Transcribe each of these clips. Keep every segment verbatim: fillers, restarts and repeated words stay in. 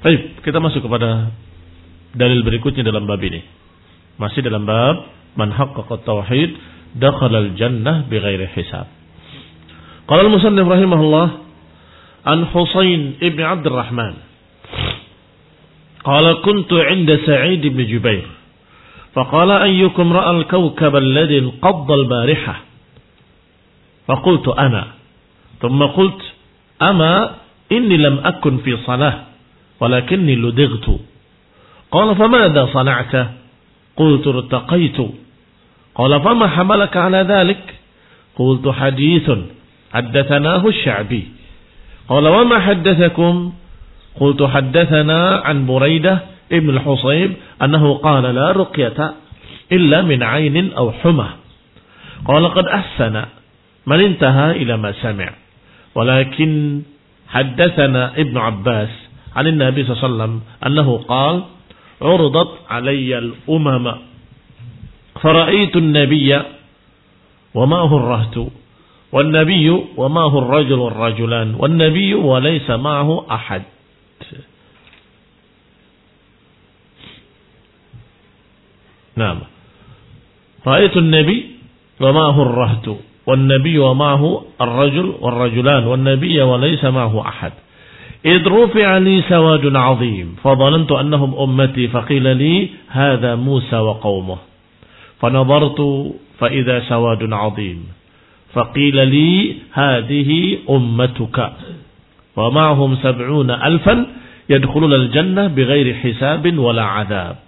Baik, kita masuk kepada dalil berikutnya dalam bab ini. Masih dalam bab man haqqaqa tauhid dakhala al-jannah bighairi hisab. Qala al-musannif rahimahullah an Husain ibn Abdurrahman qala kuntu 'inda Sa'id ibn Jubair faqala ayyukum ra'a al-kawkab alladhi inqadda al-bariha faqultu ana thumma qultu ama inni lam akun fi salah walakinni ludightu qala famadha sana'ta qultu irtaqaytu qala fama hamalaka ala dhalik qultu hadithun haddathanahu asy-Sya'bi qala wama haddathakum qultu haddathana an Buraidah ibn al-Husayb annahu qala la ruqyata illa min 'aynin aw humah qala qad ahsana man intaha ila ma sami' walakin haddathana ibn Abbas عن النبي صلى الله عليه وسلم أنه قال عرضت علي الأمم فرأيت النبي وما هو الرهط والنبي وما هو الرجل والرجلان والنبي وليس معه أحد. نعم رأيت النبي وما هو الرهط والنبي ومعه الرجل والرجلان والنبي وليس معه أحد إذ رفع لي سواد عظيم فظننت أنهم أمتي فقيل لي هذا موسى وقومه فنظرت فإذا سواد عظيم فقيل لي هذه أمتك ومعهم سبعون ألفا يدخلون الجنة بغير حساب ولا عذاب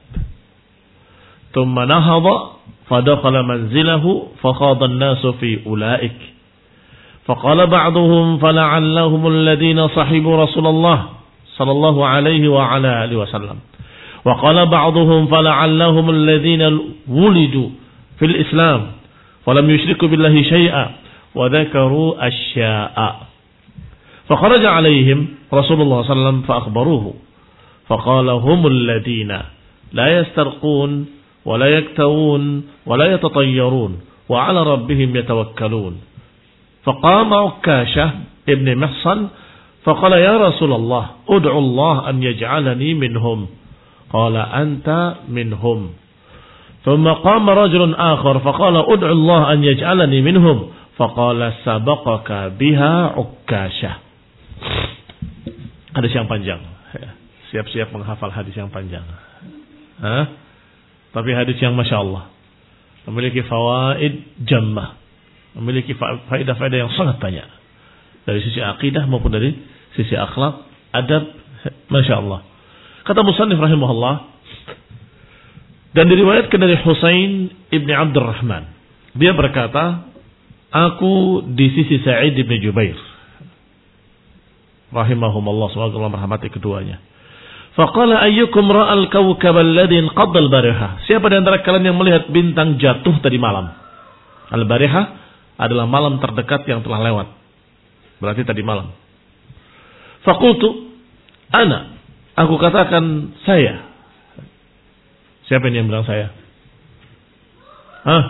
ثم نهض فدخل منزله فخاض الناس في أولئك فقال بعضهم فلعلهم الذين صحبوا رسول الله صلى الله عليه وعلى آله وسلم وقال بعضهم فلعلهم الذين ولدوا في الإسلام ولم يشركوا بالله شيئا وذكروا أشياء فخرج عليهم رسول الله صلى الله عليه وسلم فأخبروه فقال هم الذين لا يسترقون ولا يكتوون ولا يتطيرون وعلى ربهم يتوكلون فقام عكاشة ابن محصن فقال يا رسول الله ادعو الله أن يجعلني منهم قال أنت منهم ثم قام رجل آخر فقال ادعو الله أن يجعلني منهم فقال سبقك بها عكاشة. Hadis yang panjang. Siap-siap menghafal hadis yang panjang. Hah? Tapi hadis yang Masya Allah memiliki fawaid jammah, memiliki faedah-faedah yang sangat banyak dari sisi akidah maupun dari sisi akhlak, adab, Masya Allah. Kata musannif rahimahullah, dan diriwayatkan dari Husain ibn Abdurrahman, dia berkata, aku di sisi Sa'id ibn Jubair rahimahumullah, semoga Allah merahmati keduanya. Faqala ayyukum ra'al kawkab alladhi inqadda al-bariha. Siapa di antara kalian yang melihat bintang jatuh tadi malam? Al-bariha adalah malam terdekat yang telah lewat. Berarti tadi malam. Faqultu ana. Aku katakan saya. Siapa ini yang bilang saya? Hah?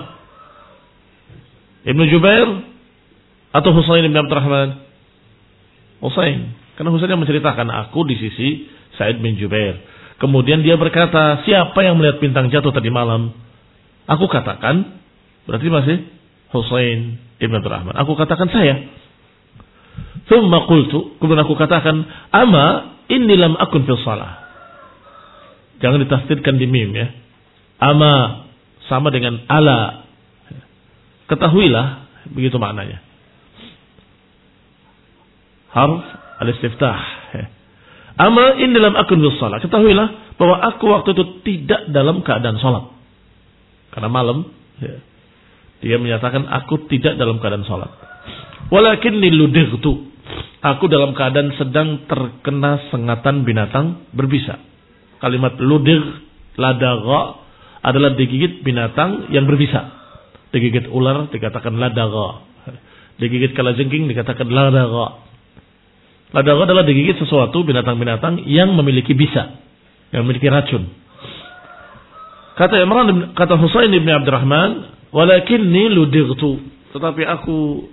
Ibnu Jubair atau Husain bin Abdurrahman? Husain. Karena Husain yang menceritakan aku di sisi Sa'id bin Jubair. Kemudian dia berkata, siapa yang melihat bintang jatuh tadi malam? Aku katakan, berarti masih Husain ibn Abdurrahman. Aku katakan saya. Thumma qultu, kemudian aku katakan, ama inni lam akun fil salah. Jangan ditafsirkan di mim ya. Ama sama dengan ala. Ketahuilah, begitu maknanya. Harf al-istiftah. Ama in dalam akun bis salat. Ketahuilah bahwa aku waktu itu tidak dalam keadaan salat. Karena malam ya, dia menyatakan aku tidak dalam keadaan salat. Walakinni ludightu. Aku dalam keadaan sedang terkena sengatan binatang berbisa. Kalimat ludigh, ladagha adalah digigit binatang yang berbisa. Digigit ular dikatakan ladagha. Digigit kalajengking dikatakan ladagha. Ladagha adalah digigit sesuatu binatang-binatang yang memiliki bisa, yang memiliki racun. Kata Imran, kata Husain bin Abdurrahman, walakinni ludightu, tetapi aku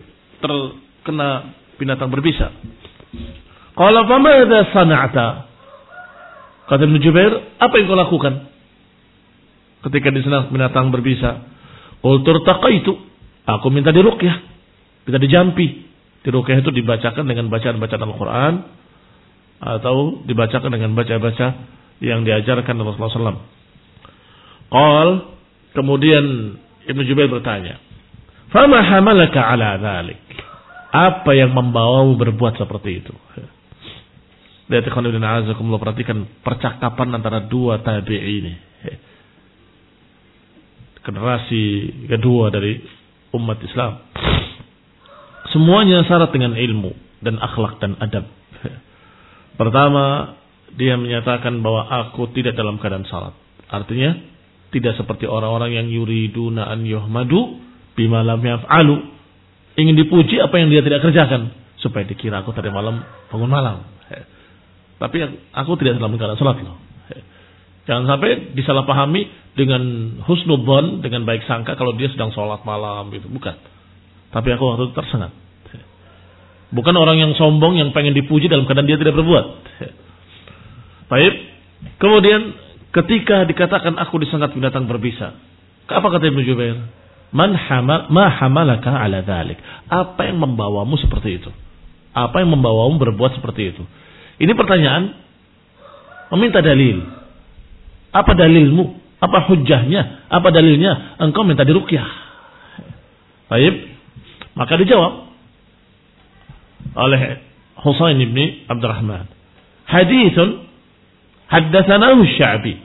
terkena binatang berbisa. Qala famadza sana'ta? Kata Ibnu Jubair, apa yang kau lakukan ketika di sana binatang berbisa? Qultu taqaitu, aku minta diruqyah, minta dijampi. Diruqyah itu dibacakan dengan bacaan-bacaan Al-Quran atau dibacakan dengan baca-baca yang diajarkan Rasulullah sallallahu alaihi wasallam. Qal, kemudian Ibnu Jubair bertanya, "Fama hamalaka ala dzalik?" Apa yang membawamu berbuat seperti itu? Lihat ikhwan ibn a'azakumullah, perhatikan percakapan antara dua tabi'i ini. Generasi kedua dari umat Islam. Semuanya syarat dengan ilmu dan akhlak dan adab. Pertama, dia menyatakan bahwa aku tidak dalam keadaan salat. Artinya, tidak seperti orang-orang yang yuriduna an yuhmadu bima lam yaf'alu. Ingin dipuji apa yang dia tidak kerjakan. Supaya dikira aku tadi malam bangun malam. Tapi aku tidak dalam keadaan salat loh. Jangan sampai disalahpahami dengan husnudzon, dengan baik sangka kalau dia sedang sholat malam gitu. Bukan. Tapi aku waktu itu tersengat. Bukan orang yang sombong yang pengen dipuji dalam keadaan dia tidak berbuat. Baik. Kemudian ketika dikatakan aku disengat binatang berbisa, apa kata Ibnu Jubair? Man hamal ma hamalaka ala dzalik? Apa yang membawamu seperti itu? Apa yang membawamu berbuat seperti itu? Ini pertanyaan meminta dalil. Apa dalilmu? Apa hujjahnya? Apa dalilnya? Engkau minta diruqyah. Baik. Maka dijawab oleh Husain bin Abdurrahman. Haditsun haddatsanahu Sya'bi.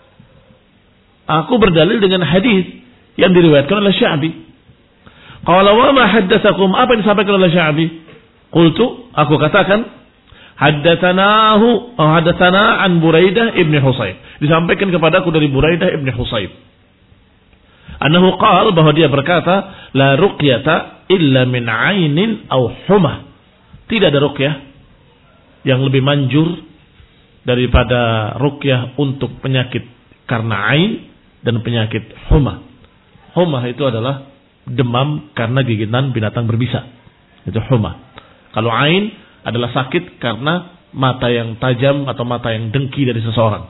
Aku berdalil dengan hadis yang diriwayatkan oleh Sya'bi. Qala wa ma haddatsakum? Apa yang disampaikan oleh Sya'bi? Qultu, aku katakan, haddatsanahu atau haddatsana an Buraidah ibn Husayb. Disampaikan kepadaku dari Buraidah ibn Husayb. Annahu qala, bahwa dia berkata, la ruqyata illa min 'ainin aw humah. Tidak ada ruqyah yang lebih manjur daripada ruqyah untuk penyakit karena ain dan penyakit humah. Humah itu adalah demam karena gigitan binatang berbisa. Itu humah. Kalau ain adalah sakit karena mata yang tajam atau mata yang dengki dari seseorang.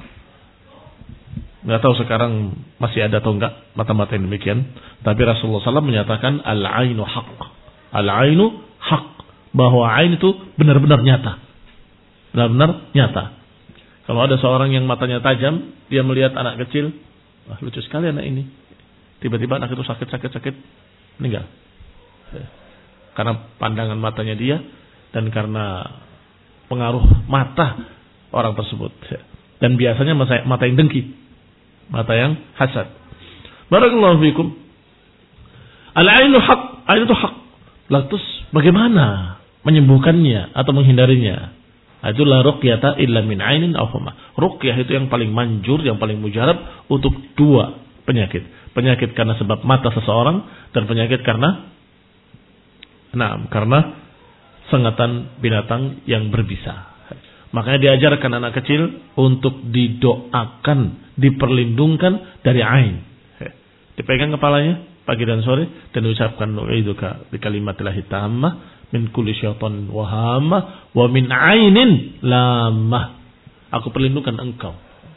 Nggak tahu sekarang masih ada atau enggak mata-mata yang demikian. Tapi Rasulullah sallallahu alaihi wasallam menyatakan al-ainu haqq. Al-ainu haqq. Bahwa ain itu benar-benar nyata. Benar-benar nyata. Kalau ada seorang yang matanya tajam, dia melihat anak kecil, wah lucu sekali anak ini. Tiba-tiba anak itu sakit-sakit-sakit, meninggal. Karena pandangan matanya dia, dan karena pengaruh mata orang tersebut. Dan biasanya mata yang dengki, mata yang hasad. Barakallahu fikum. Al-ainu haq, ain itu hak. Lalu bagaimana menyembuhkannya atau menghindarinya? Itu la ruqyata illa min ainin aw huma. Ruqyah itu yang paling manjur, yang paling mujarab untuk dua penyakit. Penyakit karena sebab mata seseorang dan penyakit karena nah, karena sengatan binatang yang berbisa. Makanya diajarkan anak kecil untuk didoakan, diperlindungkan dari ain. Dipegang kepalanya pagi dan sore dan diucapkan u'iduka bi kalimatillahi tammah min kulli syaitan wa hamah wa min ainin lamah. Aku perlindungan engkau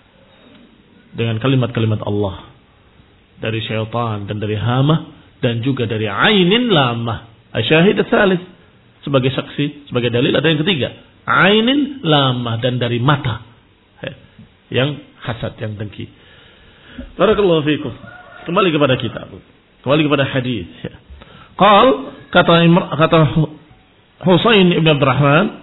dengan kalimat-kalimat Allah dari syaitan dan dari hamah dan juga dari ainin lamah. Asyahid tsalits, sebagai saksi, sebagai dalil ada yang ketiga, ainin lamah, dan dari mata yang hasad, yang dengki. Barakallahu fikum. Kembali kepada kitab. Kembali kepada hadis. Qal, kata kata Husain ibn Abdurrahman,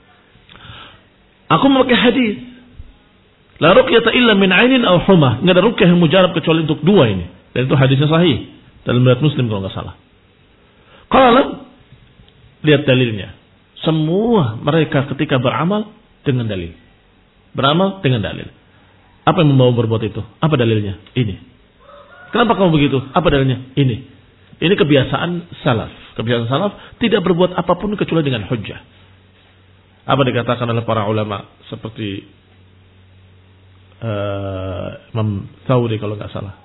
aku memakai hadis. La ruqyata illa min ainin aw humah. Enggak ada ruqyah yang mujarab kecuali untuk dua ini. Dan itu hadisnya sahih dalam riwayat Muslim kalau enggak salah. Qala, lihat dalilnya. Semua mereka ketika beramal dengan dalil. Beramal dengan dalil. Apa yang membawa berbuat itu? Apa dalilnya? Ini. Kenapa kamu begitu? Apa dalilnya? Ini. Ini kebiasaan salaf. Kebiasaan salaf tidak berbuat apapun kecuali dengan hujjah. Apa dikatakan oleh para ulama seperti uh, Imam Thawri kalau nggak salah,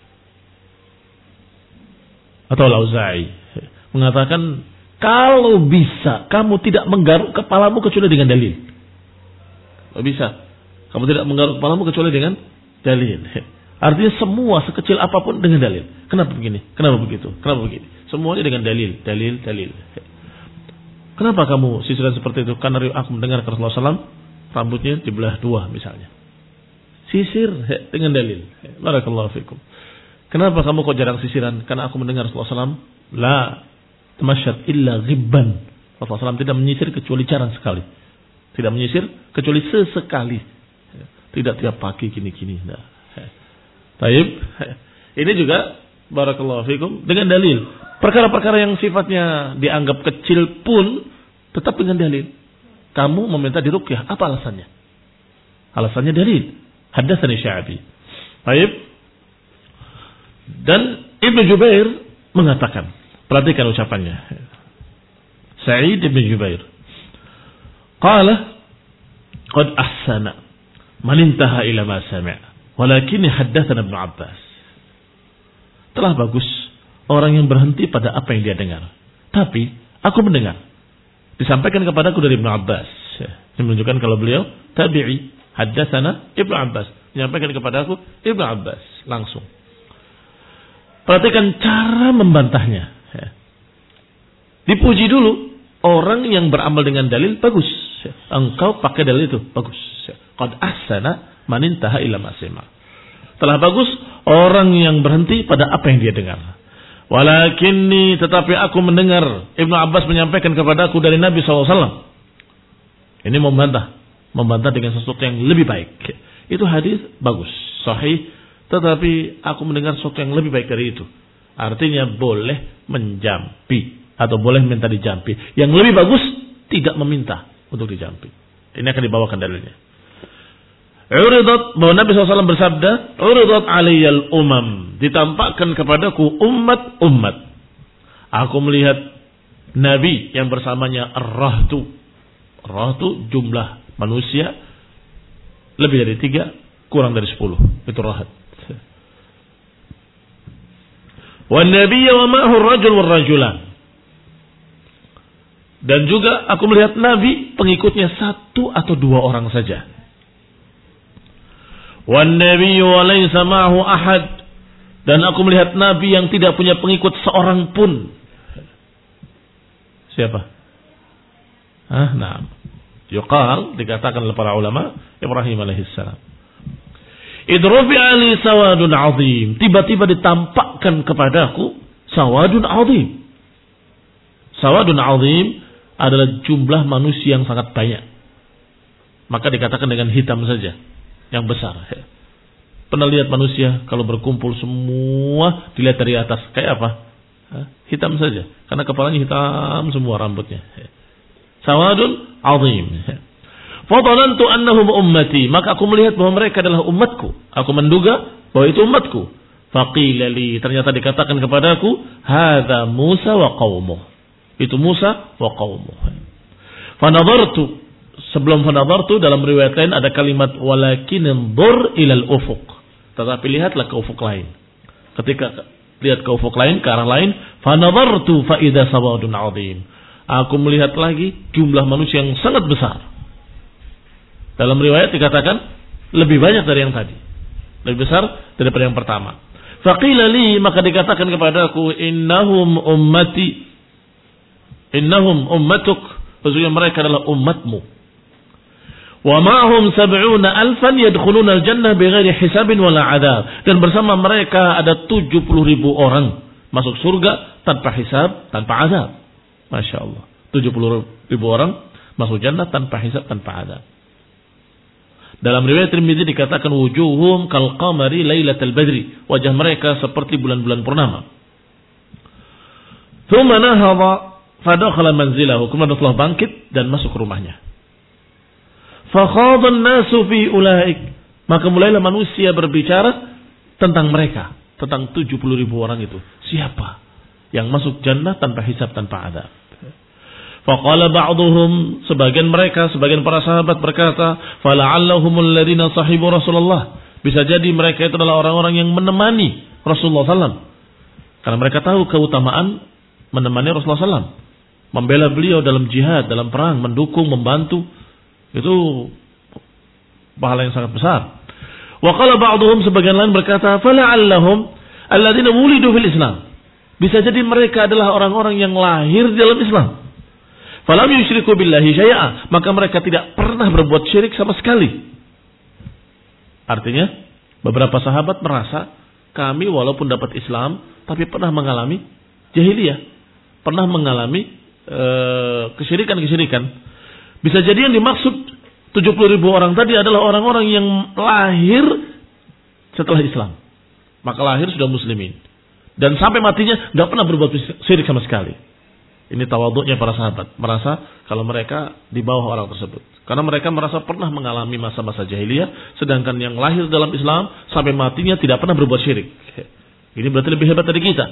atau Al-Auza'i, mengatakan kalau bisa kamu tidak menggaruk kepalamu kecuali dengan dalil. Kalau bisa Kamu tidak menggaruk kepalamu kecuali dengan dalil. Artinya semua sekecil apapun dengan dalil. Kenapa begini? Kenapa begitu? Kenapa begini? Semuanya dengan dalil, dalil, dalil. Kenapa kamu sisiran seperti itu? Karena aku mendengar Rasulullah shallallahu alaihi wasallam rambutnya dibelah dua misalnya. Sisir dengan dalil. Barakallahu fikum. Kenapa kamu kok jarang sisiran? Karena aku mendengar Rasulullah shallallahu alaihi wasallam la tamasyad illa ghibban. Rasulullah shallallahu alaihi wasallam tidak menyisir kecuali jarang sekali. Tidak menyisir kecuali sesekali. Tidak tiap pagi gini-gini. Nah. Taib. Ini juga barakallahu fikum dengan dalil. Perkara-perkara yang sifatnya dianggap kecil pun tetap dengan dalil. Kamu meminta diruqyah, apa alasannya? Alasannya dalil. Haddatsani Sya'bi. Baik. Dan Ibnu Jubair mengatakan, perhatikan ucapannya. Sa'id bin Jubair. Qala qad ahsana man intaha ila ma sami'a, walakin haddatsana Ibnu Abbas. Telah bagus orang yang berhenti pada apa yang dia dengar. Tapi aku mendengar disampaikan kepadaku dari Ibnu Abbas. Ini menunjukkan kalau beliau tabi'i. Haddatsana Ibnu Abbas, menyampaikan kepadaku Ibnu Abbas langsung. Perhatikan cara membantahnya. Dipuji dulu orang yang beramal dengan dalil, bagus. Engkau pakai dalil itu, bagus. Qad ahsana man intaha ila ma sami'a. Telah bagus orang yang berhenti pada apa yang dia dengar. Walakinni, tetapi aku mendengar Ibnu Abbas menyampaikan kepadaku dari Nabi shallallahu alaihi wasallam. Ini membantah, membantah dengan sesuatu yang lebih baik. Itu hadis bagus, sahih, tetapi aku mendengar sesuatu yang lebih baik dari itu. Artinya boleh menjampi atau boleh minta dijampi. Yang lebih bagus tidak meminta untuk dijampi. Ini akan dibawakan dalilnya. Uridat, bahwa Nabi shallallahu alaihi wasallam bersabda, Uridat aliyal umam, ditampakkan kepadaku umat-umat. Aku melihat Nabi yang bersamanya ar-rahtu. Rahtu jumlah manusia lebih dari tiga, kurang dari sepuluh. Itu rahat. Wan nabiyya wa ma'ahu ar-rajul war rajulan. Dan juga aku melihat Nabi pengikutnya satu atau dua orang saja. Wan nabiyyu wa laysa ma'ahu ahad. Dan aku melihat Nabi yang tidak punya pengikut seorang pun. Siapa? Ah, nah. Yuqal, dikatakan oleh para ulama, Ibrahim alaihissalam. Idrufi'a li sawadun azim. Tiba-tiba ditampakkan kepadaku sawadun azim. Sawadun azim adalah jumlah manusia yang sangat banyak. Maka dikatakan dengan hitam saja, yang besar. Pernah lihat manusia kalau berkumpul semua dilihat dari atas kayak apa? Hitam saja, karena kepalanya hitam semua rambutnya. Sawadun azim. Fadhanantu annahum ummati, maka aku melihat bahwa mereka adalah umatku. Aku menduga bahwa itu umatku. Faqila li, ternyata dikatakan kepadaku, hadza Musa wa qaumuh. Itu Musa wa qaumuh. Fanadhartu, sebelum fanadhartu dalam riwayat lain ada kalimat walakin anzur ilal ufuq. Tetapi lihatlah ke ufuk lain. Ketika lihat ke ufuk lain, ke arah lain, fanadhartu fa idza sawadun azim. Aku melihat lagi jumlah manusia yang sangat besar. Dalam riwayat dikatakan lebih banyak dari yang tadi. Lebih besar daripada yang pertama. Faqila li, maka dikatakan kepadaku, innahum ummati. Innahum ummatuk. Maksudnya mereka adalah umatmu. Wa ma'hum sab'una alfan yadkhuluna al-jannah bighairi hisabin wala adab. Dan bersama mereka ada tujuh puluh ribu orang masuk surga tanpa hisab, tanpa azab. Masya Allah. tujuh puluh ribu orang masuk jannah tanpa hisab, tanpa adab. Dalam riwayat Tirmidzi dikatakan wujuhum kal qamari lailatal badri. Wajah mereka seperti bulan-bulan purnama. Thumma nahadha fadakhala manzilahu. Kemudian Rasulullah bangkit dan masuk ke rumahnya. Fakhadha an-nasu fi ulaik. Maka mulailah manusia berbicara tentang mereka, tentang tujuh puluh ribu orang itu. Siapa yang masuk jannah tanpa hisab, tanpa adab? Faqala ba'duhum, sebagian mereka, sebagian para sahabat berkata, fala'allahumul ladzina sahibu Rasulullah. Bisa jadi mereka itu adalah orang-orang yang menemani Rasulullah sallallahu alaihi wasallam. Karena mereka tahu keutamaan menemani Rasulullah sallallahu alaihi wasallam. Membela beliau dalam jihad, dalam perang, mendukung, membantu. Itu pahala yang sangat besar. Wa qala ba'dhum, sebagian lain berkata, fala'allahum alladziina wulidu fil Islam. Bisa jadi mereka adalah orang-orang yang lahir di dalam Islam. Falam yusyriku billahi syai'a, maka mereka tidak pernah berbuat syirik sama sekali. Artinya, beberapa sahabat merasa kami walaupun dapat Islam tapi pernah mengalami jahiliyah, pernah mengalami e, kesyirikan-kesyirikan. Bisa jadi yang dimaksud tujuh puluh ribu orang tadi adalah orang-orang yang lahir setelah Islam. Maka lahir sudah muslimin. Dan sampai matinya nggak pernah berbuat syirik sama sekali. Ini tawaduknya para sahabat. Merasa kalau mereka di bawah orang tersebut. Karena mereka merasa pernah mengalami masa-masa jahiliyah. Sedangkan yang lahir dalam Islam sampai matinya tidak pernah berbuat syirik. Ini berarti lebih hebat dari kita.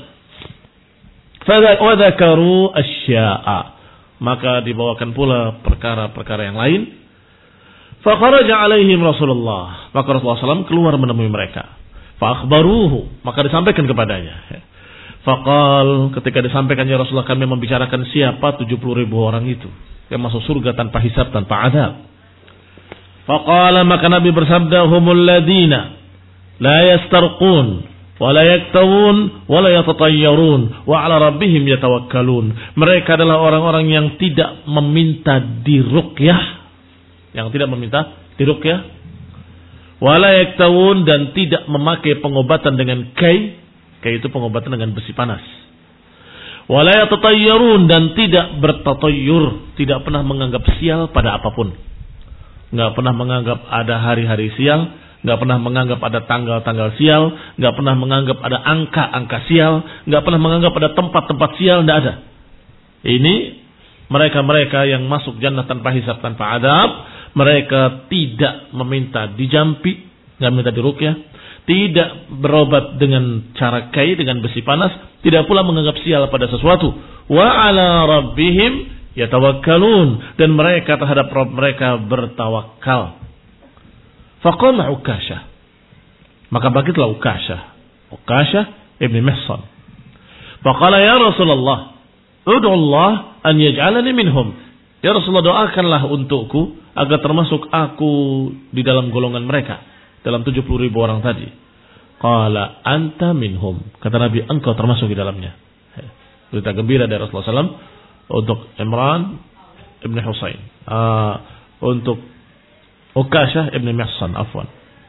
Fadzakaru asya'a. Maka dibawakan pula perkara-perkara yang lain. Fakharaja alaihim Rasulullah. Maka Rasulullah shallallahu alaihi wasallam keluar menemui mereka. Faakhbaruhu. Maka disampaikan kepadanya. Faqal, ketika disampaikan ya Rasulullah, kami membicarakan siapa tujuh puluh ribu orang itu yang masuk surga tanpa hisab, tanpa azab. Faqala, maka Nabi bersabda, humul ladina la yastarqun wa la yaktawun wa la yatatayyarun wa ala rabbihim yatawakkalun. Mereka adalah orang-orang yang tidak meminta diruqyah, yang tidak meminta diruqyah, wa la yaktawun, dan tidak memakai pengobatan dengan kai. Kayak itu pengobatan dengan besi panas. Wala yatatayyarun, dan tidak bertatayyur, tidak pernah menganggap sial pada apapun. Enggak pernah menganggap ada hari-hari sial, enggak pernah menganggap ada tanggal-tanggal sial, enggak pernah menganggap ada angka-angka sial, enggak pernah menganggap ada tempat-tempat sial, enggak ada. Ini mereka-mereka yang masuk jannah tanpa hisab, tanpa adab. Mereka tidak meminta dijampi, enggak minta diruqyah, tidak berobat dengan cara kai, dengan besi panas, tidak pula menganggap sial pada sesuatu. Wa ala rabbihim yatawakkalun, dan mereka terhadap Rabb mereka bertawakal. Faqama Ukasyah, maka bangkitlah Ukasyah, Ukasyah ibn Mihsan. Faqala ya Rasulullah, ud'u Allah an yaj'alani minhum. Ya Rasulullah, doakanlah untukku agar termasuk aku di dalam golongan mereka, dalam tujuh puluh ribu orang tadi. Qala anta minhum. Kata Nabi, engkau termasuk di dalamnya. Berita gembira dari Rasulullah shallallahu alaihi wasallam untuk Imran ibn Husain. Uh, untuk Ukasyah ibn Mihsan, afwan.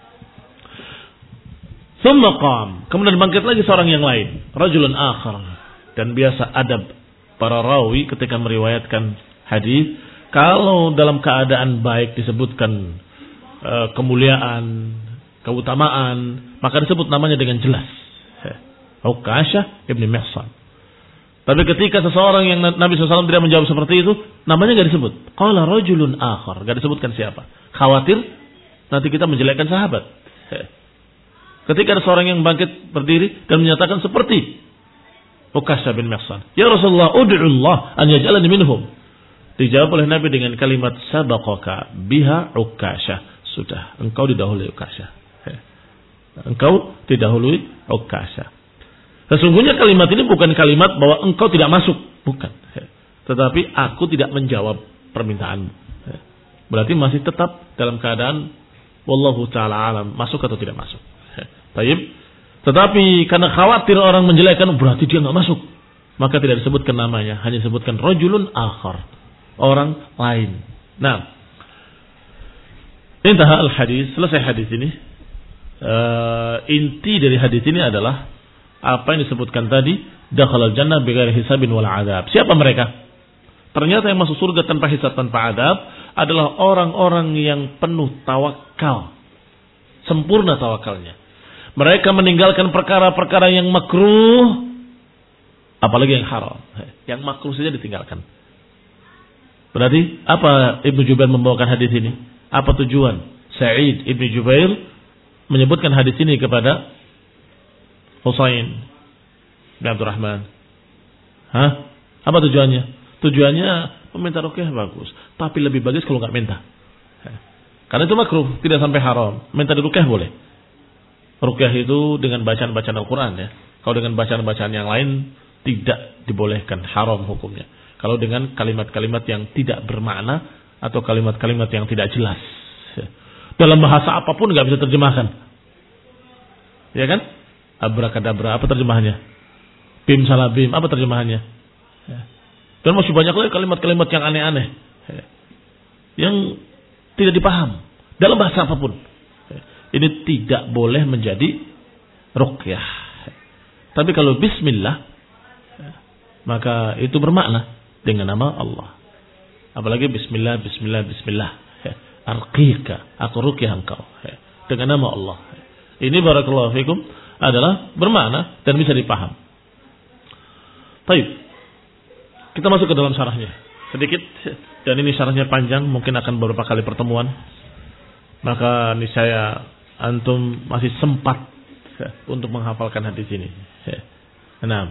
Thumma qam. Kemudian bangkit lagi seorang yang lain. Rajulun akhar. Dan biasa adab para rawi ketika meriwayatkan hadis, kalau dalam keadaan baik disebutkan Uh, kemuliaan, keutamaan, maka disebut namanya dengan jelas. Ukasyah ibn Mihsan. Tapi ketika seseorang yang Nabi shallallahu alaihi wasallam tidak menjawab seperti itu, namanya tidak disebut. Qala rajulun akhar, tidak disebutkan siapa. Khawatir nanti kita menjelekkan sahabat. Ketika ada seorang yang bangkit berdiri dan menyatakan seperti Ukasyah bin Mihsan, ya Rasulullah, ud'u Allah an yaj'alani minhum. Dijawab oleh Nabi dengan kalimat sabaqaka biha Ukasyah. Sudah, engkau didahului Ukasyah. Engkau didahului Ukasyah. Sesungguhnya kalimat ini bukan kalimat bahwa engkau tidak masuk, bukan. Tetapi aku tidak menjawab permintaanmu. Berarti masih tetap dalam keadaan wallahu taala alam, masuk atau tidak masuk. Baik. Tetapi karena khawatir orang menjelekkan, berarti dia enggak masuk, maka tidak disebutkan namanya, hanya disebutkan rajulun akhar, orang lain. Nah, intaha al-hadis, selesai hadis ini. Uh, inti dari hadis ini adalah apa yang disebutkan tadi, dakhalal jannah bighairi hisabin wala adab. Siapa mereka? Ternyata yang masuk surga tanpa hisab, tanpa adab adalah orang-orang yang penuh tawakal, sempurna tawakalnya. Mereka meninggalkan perkara-perkara yang makruh, apalagi yang haram. Yang makruh saja ditinggalkan. Berarti apa Ibnu Jubair membawakan hadis ini? Apa tujuan Sa'id Ibn Jubair menyebutkan hadis ini kepada Husain bin Abdurrahman? Hah? Apa tujuannya? Tujuannya meminta ruqyah bagus, tapi lebih bagus kalau nggak minta. Karena itu makruh, tidak sampai haram. Minta di ruqyah boleh. Ruqyah itu dengan bacaan-bacaan Al-Quran ya. Kalau dengan bacaan-bacaan yang lain tidak dibolehkan, haram hukumnya. Kalau dengan kalimat-kalimat yang tidak bermakna atau kalimat-kalimat yang tidak jelas. Dalam bahasa apapun nggak bisa terjemahkan. Ya kan? Abrakadabra, apa terjemahannya? Bim salah bim, apa terjemahannya? Ya. Dan masih banyak lagi kalimat-kalimat yang aneh-aneh. Ya. Yang tidak dipaham. Dalam bahasa apapun. Ya. Ini tidak boleh menjadi ruqyah. Ya. Tapi kalau bismillah, ya, maka itu bermakna dengan nama Allah. Apalagi bismillah, bismillah, bismillah. Ya. Arqika, aku ruqyah engkau. Ya. Dengan nama Allah. Ya. Ini barakallahu fikum adalah bermakna dan bisa dipaham. Baik. Kita masuk ke dalam syarahnya sedikit, dan ini syarahnya panjang, mungkin akan beberapa kali pertemuan. Maka niscaya antum masih sempat untuk menghafalkan hadis ini. Nah,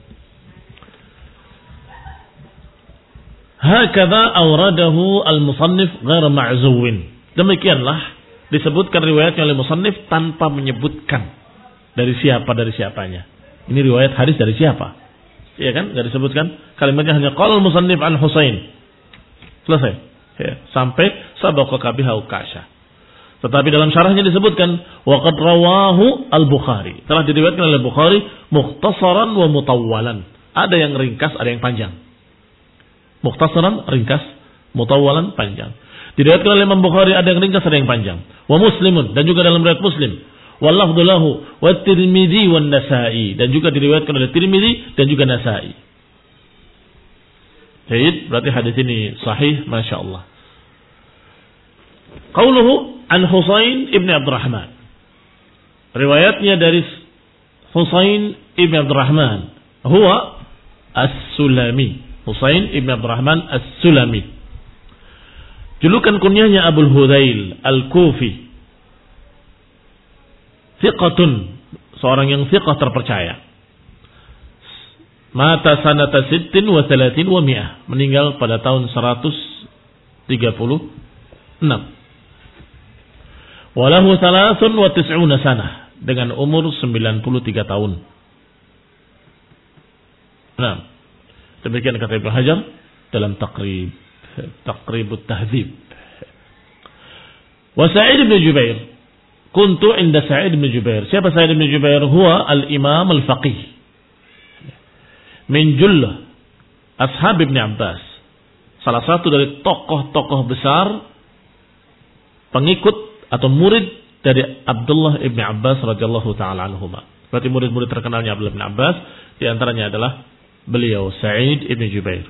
hakadha awradahu al-musannif ghair ma'zuwin. Demikianlah disebutkan riwayatnya oleh musannif tanpa menyebutkan dari siapa dari siapanya. Ini riwayat hadis dari siapa? Iya kan? Enggak disebutkan. Kalimatnya hanya qala al-musannif an Husain. Selesai. Ya, sampai sabaqa biha Ukasha. Tetapi dalam syarahnya disebutkan wa qad rawahu al-Bukhari. Telah diriwayatkan oleh Bukhari mukhtasaran wa mutawwalan. Ada yang ringkas, ada yang panjang. Mukhtasaran ringkas, mutawwalan panjang. Diriwayatkan oleh Imam Bukhari ada yang ringkas, ada yang panjang. Wa Muslimun, dan juga dalam riwayat Muslim. Wallafdhu lahu wa Tirmidzi wan Nasa'i, dan juga diriwayatkan oleh Tirmidzi dan juga Nasa'i. Baik, berarti hadis ini sahih, masyaallah. Qauluhu an Husain ibn Abdurrahman. Riwayatnya dari Husain ibn Abdurrahman, huwa As-Sulami. Husain ibn Abdurrahman As-Sulami. Julukan kunyahnya Abul Hudzail Al-Kufi. Thiqatun, seorang yang thiqah terpercaya. Mata sanata sittin wa thalathin wa mi'ah, meninggal pada tahun seratus tiga puluh enam. Walahu thalathun wa tis'una sanah, dengan umur sembilan puluh tiga tahun. Nah, demikian kata Ibnu Hajar dalam Taqrib Taqribut Tahdzib. Wa Sa'id bin Jubair, kuntu inda Sa'id bin Jubair. Siapa Sa'id bin Jubair? Huwa al-imam al-faqih min jullah ashab Ibn Abbas, salah satu dari tokoh-tokoh besar pengikut atau murid dari Abdullah Ibn Abbas radhiyallahu taala anhuma. Berarti murid-murid terkenalnya Abdullah Ibn Abbas, di antaranya adalah beliau Sa'id bin Jubair.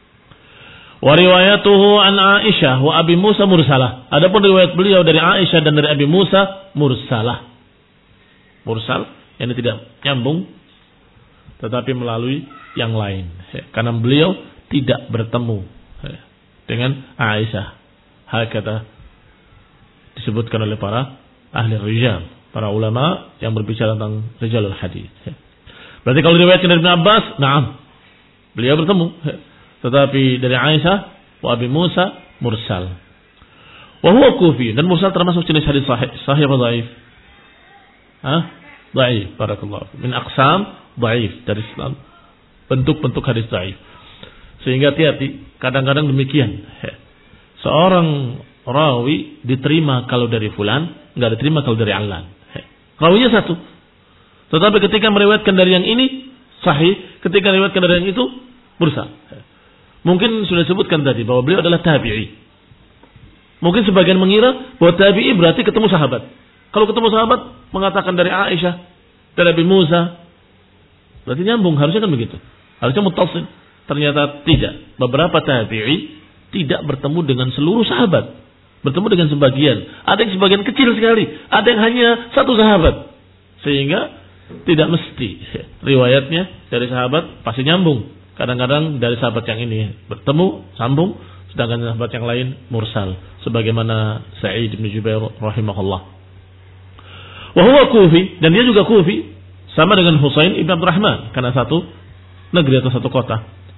Wa riwayatuhu an Aisyah wa Abi Musa mursalah. Adapun riwayat beliau dari Aisyah dan dari Abi Musa mursalah. Mursal, yang tidak nyambung, tetapi melalui yang lain. Karena beliau tidak bertemu dengan Aisyah. Hakata disebutkan oleh para ahli rijal, para ulama yang berbicara tentang rijalul hadis. Berarti kalau diriwayatkan dari Ibn Abbas, na'am, beliau bertemu. Tetapi dari Aisyah wa Abi Musa mursal. Wa huwa kufi, dan mursal termasuk jenis hadis sahih, sahih atau dhaif? Hah? Dhaif, barakallahu. Min aqsam dhaif, dari Islam bentuk-bentuk hadis dhaif. Sehingga hati-hati, kadang-kadang demikian. Seorang rawi diterima kalau dari fulan, enggak diterima kalau dari Allan. Rawinya satu. Tetapi ketika meriwayatkan dari yang ini sahih, ketika meriwayatkan dari yang itu mursal. Mungkin sudah disebutkan tadi bahwa beliau adalah tabi'i. Mungkin sebagian mengira bahwa tabi'i berarti ketemu sahabat. Kalau ketemu sahabat mengatakan dari Aisyah, dari Abi Musa, berarti nyambung, harusnya kan begitu. Harusnya muttasil. Ternyata tidak. Beberapa tabi'i tidak bertemu dengan seluruh sahabat. Bertemu dengan sebagian. Ada yang sebagian kecil sekali, ada yang hanya satu sahabat. Sehingga tidak mesti riwayatnya dari sahabat pasti nyambung. Kadang-kadang dari sahabat yang ini bertemu, sambung, sedangkan sahabat yang lain mursal, sebagaimana Sa'id bin Jubair rahimahullah. Wa huwa Kufi, dan dia juga Kufi, sama dengan Husain ibn Abdurrahman, karena satu negeri atau satu kota.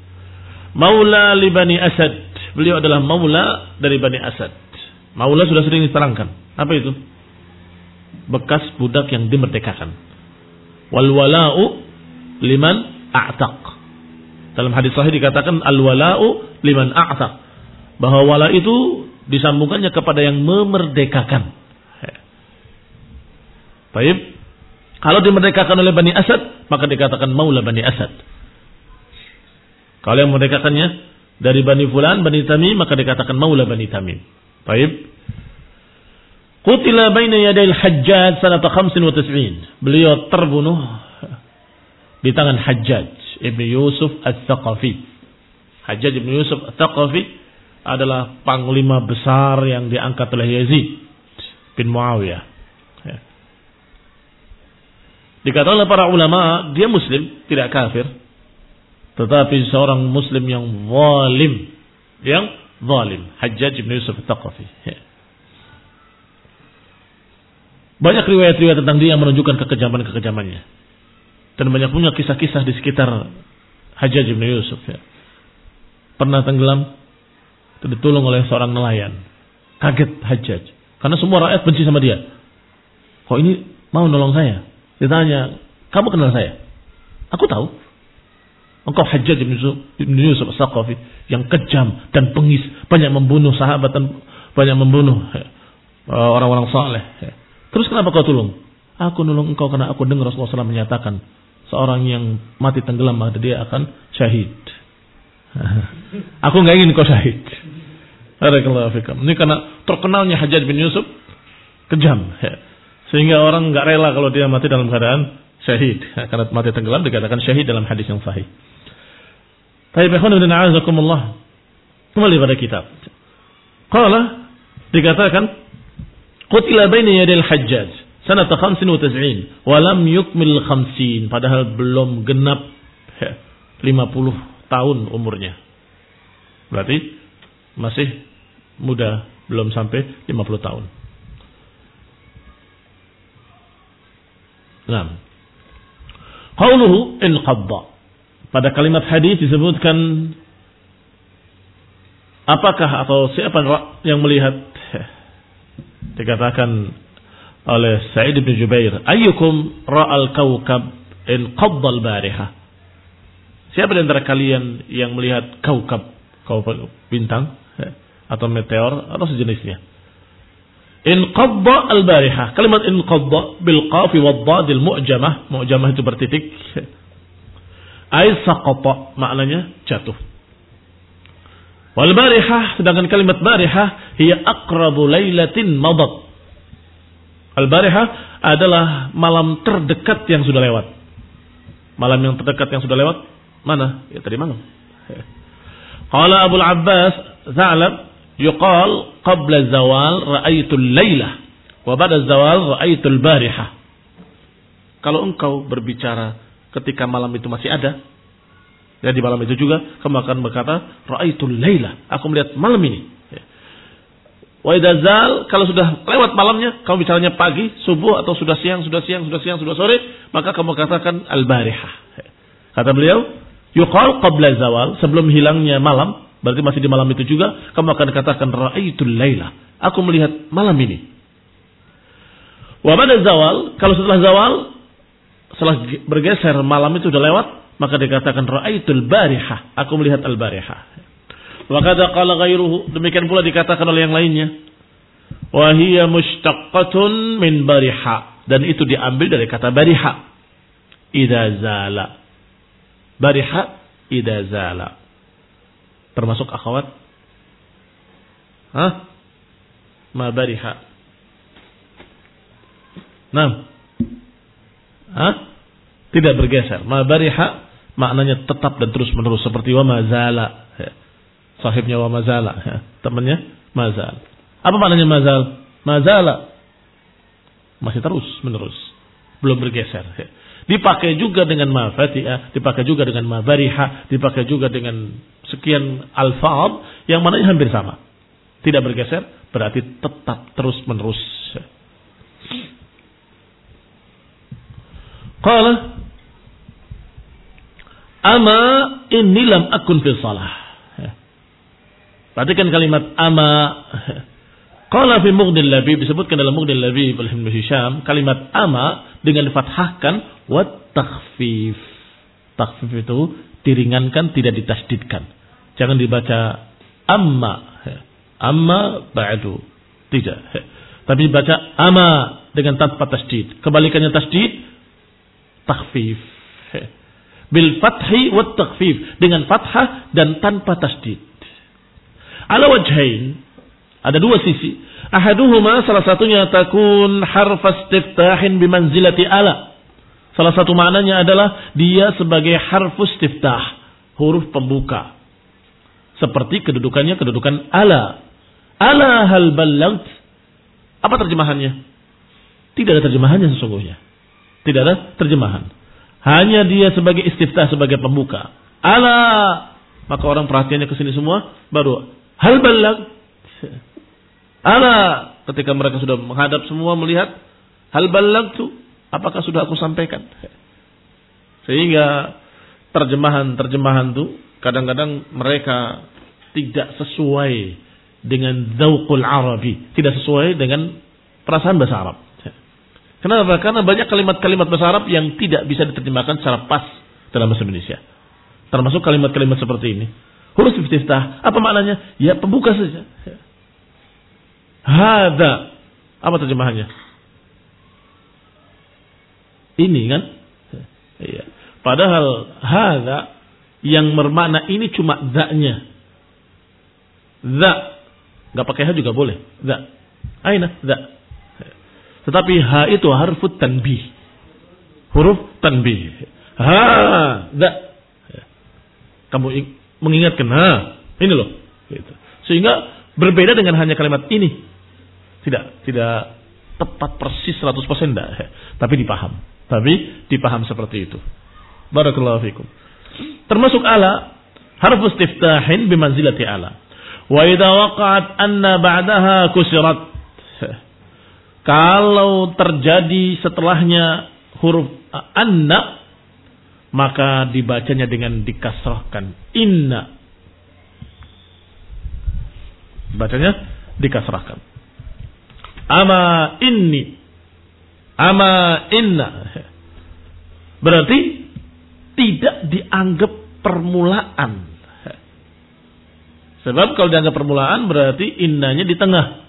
Maula li Bani Asad, beliau adalah maula dari Bani Asad. Maula sudah sering diterangkan. Apa itu? Bekas budak yang dimerdekakan. Wal wala'u liman a'taq. Dalam hadis sahih dikatakan al-wala'u liman a'taq, bahwa wala itu disambungkannya kepada yang memerdekakan. Baik. Kalau dimerdekakan oleh Bani Asad, maka dikatakan maula Bani Asad. Kalau yang memerdekakannya dari Bani Fulan, Bani Tamim, maka dikatakan maula Bani Tamim. Baik. Qutila baina yadayil Hajjaj sanata khamsin wa tis'in. Beliau terbunuh di tangan Hajjaj Ibn Yusuf Al-Thaqafi. Hajjaj Ibn Yusuf Al-Thaqafi adalah panglima besar yang diangkat oleh Yazid bin Muawiyah. Ya. Dikatakan oleh para ulama, dia muslim, tidak kafir. Tetapi seorang muslim yang zalim. Yang zalim. Hajjaj Ibn Yusuf Al-Thaqafi. Ya. Banyak riwayat-riwayat tentang dia yang menunjukkan kekejaman-kekejamannya. Dan banyak punya kisah-kisah di sekitar Hajjaj Ibn Yusuf. Ya. Pernah tenggelam, ditolong oleh seorang nelayan. Kaget Hajjaj. Karena semua rakyat benci sama dia. Kok ini mau nolong saya? Ditanya, kamu kenal saya? Aku tahu. Engkau Hajjaj Ibn Yusuf, Ibn Yusuf As-Saqafi yang kejam dan pengis. Banyak membunuh sahabat dan banyak membunuh orang-orang saleh. Terus kenapa kau tolong? Aku nolong engkau karena aku dengar Rasulullah shallallahu alaihi wasallam menyatakan seorang yang mati tenggelam maka dia akan syahid. Aku nggak ingin kau syahid. Barakallahu fikum. Ini karena terkenalnya Hajjaj bin Yusuf kejam, sehingga orang nggak rela kalau dia mati dalam keadaan syahid. Karena mati tenggelam dikatakan syahid dalam hadis yang sahih. Baik, ikhwan fillah, a'azakumullah. Kembali pada kitab. Qala dikatakan qutila baina yadil Hajjaj sanata khamsin wa tis'in wa lam yukmil khamsin, padahal belum genap lima puluh tahun umurnya. Berarti masih muda, belum sampai lima puluh tahun. Nah, qauluhu in qadda. Pada kalimat hadis disebutkan apakah atau siapa yang melihat, dikatakan oleh Sa'id bin Jubair, ayyukum ra'al kawkab in qadda al-bariha. Siapa di antara kalian yang melihat kaukab, kaukab bintang atau meteor atau sejenisnya? In qadda al-bariha. Kalimat in qadda bil qaf wad dad al mu'jamah, mu'jamah itu bertitik. Ai saqata, maknanya jatuh. Wal barihah, sedangkan kalimat barihah hiya aqrabu lailatin madat. Al barihah adalah malam terdekat yang sudah lewat. Malam yang terdekat yang sudah lewat mana? Ya tadi malam. Qala Abu Abbas Za'lab yuqal qabla zawal ra'aitul lailah wa ba'da zawal ra'aitul barihah. Kalau engkau berbicara ketika malam itu masih ada, ya di malam itu juga kamu akan berkata ra'aitul lailah, aku melihat malam ini. Wa idza zal, kalau sudah lewat malamnya, kamu bicaranya pagi, subuh atau sudah siang, sudah siang, sudah siang, sudah sore, maka kamu katakan al-barihah. Kata beliau, yuqal qabla zawal, sebelum hilangnya malam, berarti masih di malam itu juga, kamu akan katakan ra'aitul lailah, aku melihat malam ini. Wa ba'da zawal, kalau setelah zawal, setelah bergeser malam itu sudah lewat, maka dikatakan ra'aitul barihah, aku melihat al-barihah. Wa kadza qala ghairuhu, demikian pula dikatakan oleh yang lainnya. Wa hiya mushtaqqatun min bariha, dan itu diambil dari kata bariha. Idza zala. Bariha idza zala. Termasuk akhwat? Hah? Ma bariha. Nah. Hah? Tidak bergeser. Ma bariha maknanya tetap dan terus menerus, seperti wa mazala. Sahibnya wa mazala, ya. Temannya mazal. Apa maknanya mazal? Mazala masih terus menerus, belum bergeser. Ya. Dipakai juga dengan ma fatiha, dipakai juga dengan ma bariha, dipakai juga dengan sekian alfaz yang mananya hampir sama. Tidak bergeser berarti tetap terus menerus. Ya. Qala ama inni lam akun fi shalah. Perhatikan kalimat ama. Qala fi Mughnil Labib, disebutkan dalam Mughnil Labib oleh Ibnu Hisham, kalimat ama dengan difathahkan wa takhfif. Takhfif itu diringankan, tidak ditasdidkan. Jangan dibaca amma. Amma ba'du. Tidak. Tapi baca ama dengan tanpa tasydid. Kebalikannya tasydid, takhfif. Bil fathi wat takhfif, dengan fathah dan tanpa tasydid. Ala wajhain, ada dua sisi. Ahaduhuma, salah satunya takun harfa istiftahin bimanzilati ala. Salah satu maknanya adalah dia sebagai harfu istiftah, huruf pembuka. Seperti kedudukannya kedudukan ala. Ala hal ballagt. Apa terjemahannya? Tidak ada terjemahannya sesungguhnya. Tidak ada terjemahan. Hanya dia sebagai istiftah, sebagai pembuka. Ala. Maka orang perhatiannya ke sini semua, baru hal ballagt. Ala, ketika mereka sudah menghadap semua melihat, hal ballagtu, apakah sudah aku sampaikan? Sehingga terjemahan-terjemahan itu kadang-kadang mereka tidak sesuai dengan dzauqul Arabi, tidak sesuai dengan perasaan bahasa Arab. Kenapa? Karena banyak kalimat-kalimat bahasa Arab yang tidak bisa diterjemahkan secara pas dalam bahasa Indonesia. Termasuk kalimat-kalimat seperti ini. Huruf istiftah, apa maknanya? Ya pembuka saja. Hada, apa terjemahannya? Ini kan? Iya. Padahal hada yang bermakna ini cuma za-nya. Za, nggak pakai ha juga boleh. Za, aina za. Tetapi ha itu harfut tanbih, huruf tanbih. Ha, za. Kamu mengingatkan ha, ini loh. Gitu. Sehingga berbeda dengan hanya kalimat ini. Tidak, tidak tepat persis seratus persen enggak, tapi dipaham. Tapi dipaham seperti itu. Barakallahu fikum. Termasuk ala, harfu istiftahin bimanzilati ala. Wa idza waqa'at anna ba'daha kusirat. Kalau terjadi setelahnya huruf anna, maka dibacanya dengan dikasrahkan. Inna. Bacanya dikasrahkan. Ama inni, ama inna, berarti tidak dianggap permulaan. Sebab kalau dianggap permulaan berarti innanya di tengah.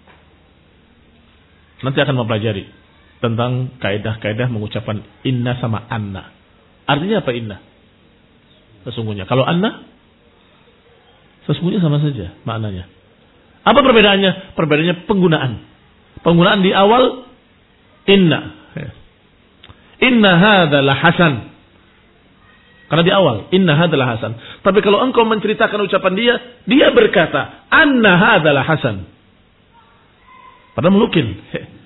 Nanti akan mempelajari tentang kaidah-kaidah mengucapkan inna sama anna. Artinya apa inna? Sesungguhnya kalau anna, sesungguhnya sama saja maknanya. Apa perbedaannya? Perbedaannya penggunaan. Penggunaan di awal inna. Inna hadalah hasan. Karena di awal inna hadalah hasan. Tapi kalau engkau menceritakan ucapan dia, dia berkata anna hadalah hasan. Padahal mungkin.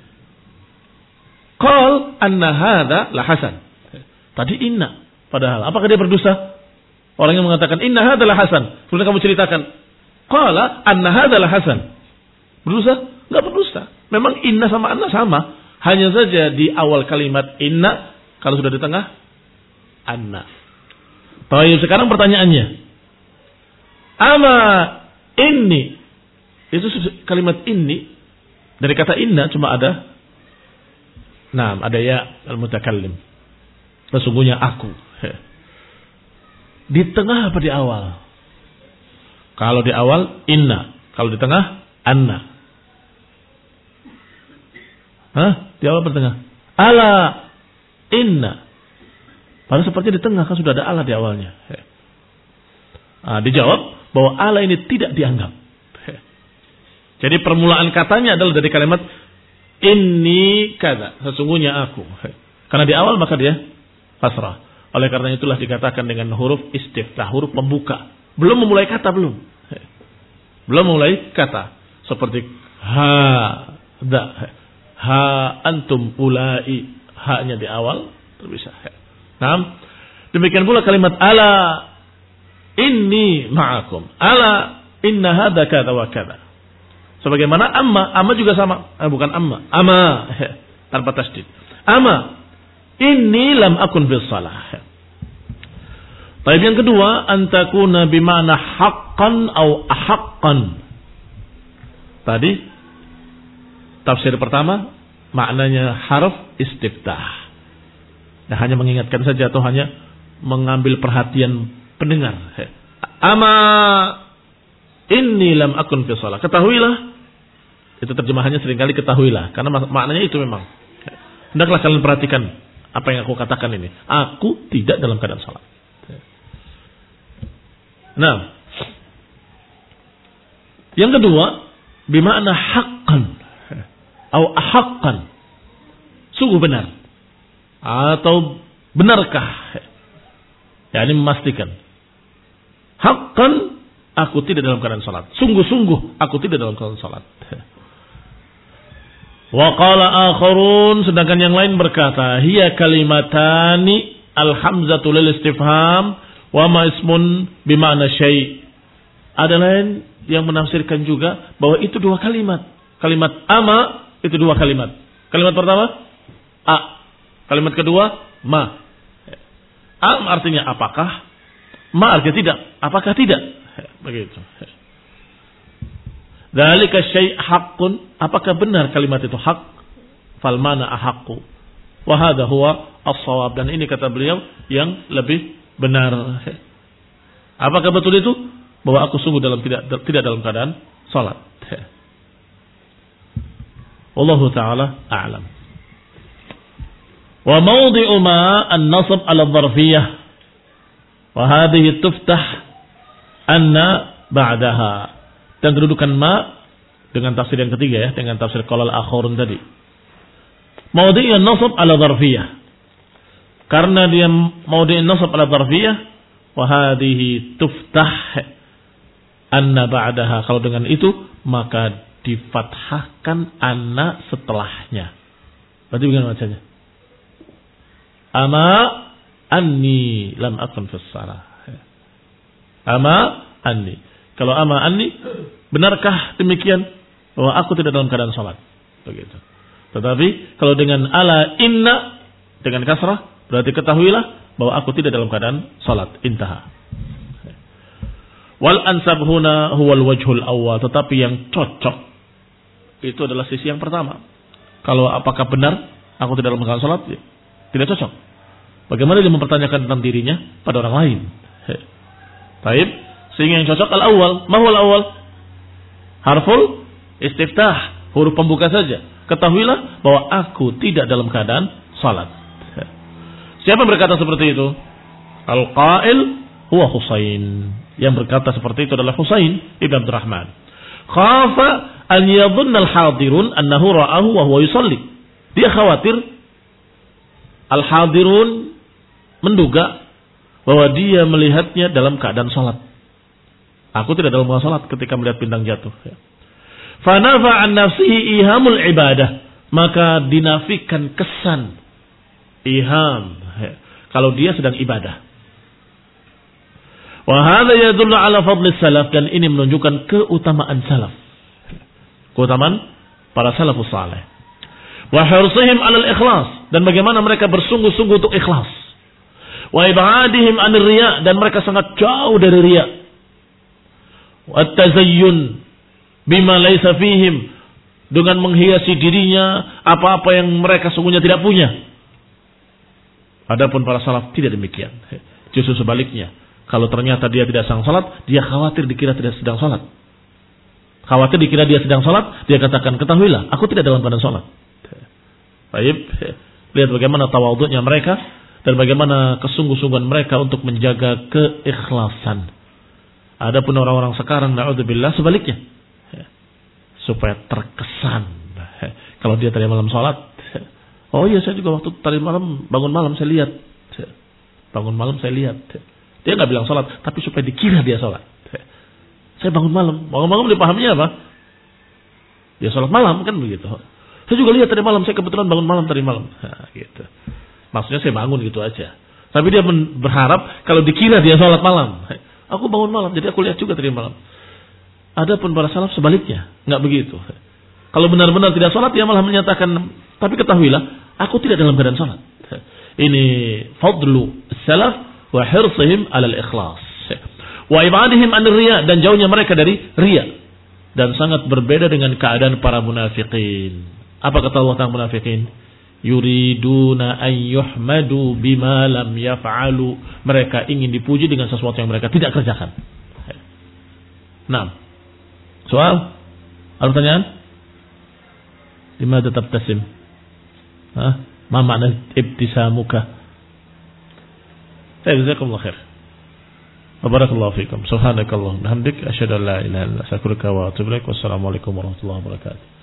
Qal anna hadalah hasan. Tadi inna. Padahal apakah dia berdosa? Orang yang mengatakan inna hadalah hasan, kemudian kamu ceritakan qala anna hadalah hasan. Berdosa? Enggak berdosa. Memang inna sama anna sama. Hanya saja di awal kalimat inna, kalau sudah di tengah anna. Baik, sekarang pertanyaannya. Ama inni. Itu kalimat inni dari kata inna cuma ada nah, ada ya al-mutakallim. Sesungguhnya aku. Di tengah apa di awal? Kalau di awal inna, kalau di tengah anna. Hah? Di awal bertengah. Ala inna. Padahal sepertinya di tengah kan sudah ada ala di awalnya. Nah, dijawab bahwa ala ini tidak dianggap. Jadi permulaan katanya adalah dari kalimat inni kada, sesungguhnya aku. Karena di awal maka dia kasrah. Oleh karena itulah dikatakan dengan huruf istiftah, huruf pembuka. Belum memulai kata belum. Belum memulai kata. Seperti ha, da, ha antum ulai, ha-nya di awal terpisah. Nah, demikian pula kalimat ala inni ma'akum. Ala inna hadza kadza wa kadza. Sebagaimana amma, amma juga sama. Eh, bukan amma, amma tanpa tasydid. Amma inni lam akun fis shalah. Baik, yang kedua, antakuna bimana haqqan au ahaqqan. Tadi tafsir pertama maknanya harf istiftah. Nah, hanya mengingatkan saja atau hanya mengambil perhatian pendengar. Ama inni lam akun fi shalah. Ketahuilah Itu terjemahannya seringkali ketahuilah. Karena mak- maknanya itu memang. Hendaklah kalian perhatikan apa yang aku katakan ini. Aku tidak dalam keadaan salat. Nah, yang kedua, bima'na haqqan atau ahaqqan, sungguh benar atau benarkah, ya ini memastikan. Haqqan, aku tidak dalam keadaan salat. Sungguh-sungguh aku tidak dalam keadaan salat. Wa qala akharun, sedangkan yang lain berkata, hiya kalimatani al-hamzatu lil istifham wa ma ismun bima'na syai'. Ada lain yang menafsirkan juga bahwa itu dua kalimat. Kalimat ama itu dua kalimat. Kalimat pertama a, kalimat kedua ma. Am artinya apakah, ma artinya tidak. Apakah tidak? Begitu. Dzalika syai' haqqun, apakah benar kalimat itu hak? Fal mana ahaqqu. Wa hadha huwa as-shawab, dan ini kata beliau yang lebih benar. Apakah betul itu? Bahwa aku sungguh dalam tidak tidak dalam keadaan salat. Wallahu taala a'lam. Wa mawdi'u ma an-nasb 'ala ad-dharfiyyah. Wa hadhihi tuftah anna ba'daha. Dan kedudukan ma dengan tafsir yang ketiga ya, dengan tafsir qala al-akhirun tadi. Mawdi'u an-nasb 'ala dharfiyyah. Karena dia mawdi'u an-nasb 'ala dharfiyyah, wa hadhihi tuftah anna ba'daha. Kalau dengan itu maka difathahkan anna setelahnya. Berarti bagaimana bacanya? Ama anni lam akun fis shalah. Ama anni. Kalau ama anni, benarkah demikian bahwa aku tidak dalam keadaan salat? Begitu. Tetapi kalau dengan ala inna dengan kasrah, berarti ketahuilah bahwa aku tidak dalam keadaan salat. Intaha. Wal ansab huna huwal wajhul awwal, tetapi yang cocok itu adalah sisi yang pertama. Kalau apakah benar aku tidak dalam keadaan salat? Ya, tidak cocok. Bagaimana dia mempertanyakan tentang dirinya pada orang lain? Baik, sehingga yang cocok al-awwal. Ma huwal awwal? Harful istiftah, huruf pembuka saja. Ketahuilah bahwa aku tidak dalam keadaan salat. Siapa berkata seperti itu? Al-qail huwa Husain. Yang berkata seperti itu adalah Husain ibn Abdurrahman. Khafa an yadhunna al-hadirun annahu ra'ahu wa huwa yusalli. Dia khawatir al-hadirun menduga bahwa dia melihatnya dalam keadaan salat. Aku tidak dalam keadaan salat ketika melihat bintang jatuh. Fa nafa an nafsihi ihamul ibadah, maka dinafikan kesan iham kalau dia sedang ibadah. Wa hadza yadullu ala fadli salaf, dan ini menunjukkan keutamaan salaf. Keutamaan para salafus saleh. Wa hirsihim 'alal ikhlas, dan bagaimana mereka bersungguh-sungguh untuk ikhlas. Wa ibadihim 'anil riya, dan mereka sangat jauh dari riya. Wa tazayyun bima laysa fihim, dengan menghiasi dirinya apa-apa yang mereka sungguhnya tidak punya. Adapun para salaf tidak demikian. Justru sebaliknya. Kalau ternyata dia tidak sedang salat, dia khawatir dikira tidak sedang salat. Khawatir dikira dia sedang salat, dia katakan, ketahuilah, aku tidak dalam keadaan salat. Baik, lihat bagaimana tawadhu'nya mereka dan bagaimana kesungguh-sungguhan mereka untuk menjaga keikhlasan. Adapun orang-orang sekarang, na'udzubillah, sebaliknya. Supaya terkesan. Kalau dia tadi malam salat, oh iya saya juga waktu tadi malam, bangun malam saya lihat. Bangun malam saya lihat. Dia nggak bilang sholat, tapi supaya dikira dia sholat. Saya bangun malam, bangun malam dipahaminya apa? Dia sholat malam kan begitu. Saya juga lihat tadi malam, saya kebetulan bangun malam tadi malam. Nah, gitu. Maksudnya saya bangun gitu aja. Tapi dia berharap kalau dikira dia sholat malam. Aku bangun malam, jadi aku lihat juga tadi malam. Adapun para salaf sebaliknya, nggak begitu. Kalau benar-benar tidak sholat, dia malah menyatakan, tapi ketahuilah, aku tidak dalam keadaan sholat. Ini fadlu salaf wa hirsihim 'alal ikhlas wa ibadihim 'anil riya, dan jauhnya mereka dari riya, dan sangat berbeda dengan keadaan para munafikin. Apa kata Allah tentang munafikin? Yuriduna an yuhmadu bima lam yaf'alu, mereka ingin dipuji dengan sesuatu yang mereka tidak kerjakan. Nah, soal ada pertanyaan? Limadha tabtasim? Hah? Ma makna ibtisamuka? Jazakumullah khair. Barakallahu fikum. Subhanakallahumma wa bihamdik asyhadu an la ilaha illa anta astaghfiruka wa atubu ilaik. Wassalamualaikum warahmatullahi wabarakatuh.